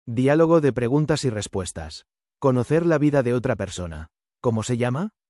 Diálogo de preguntas y respuestas. Conocer la vida de otra persona. ¿Cómo se llama?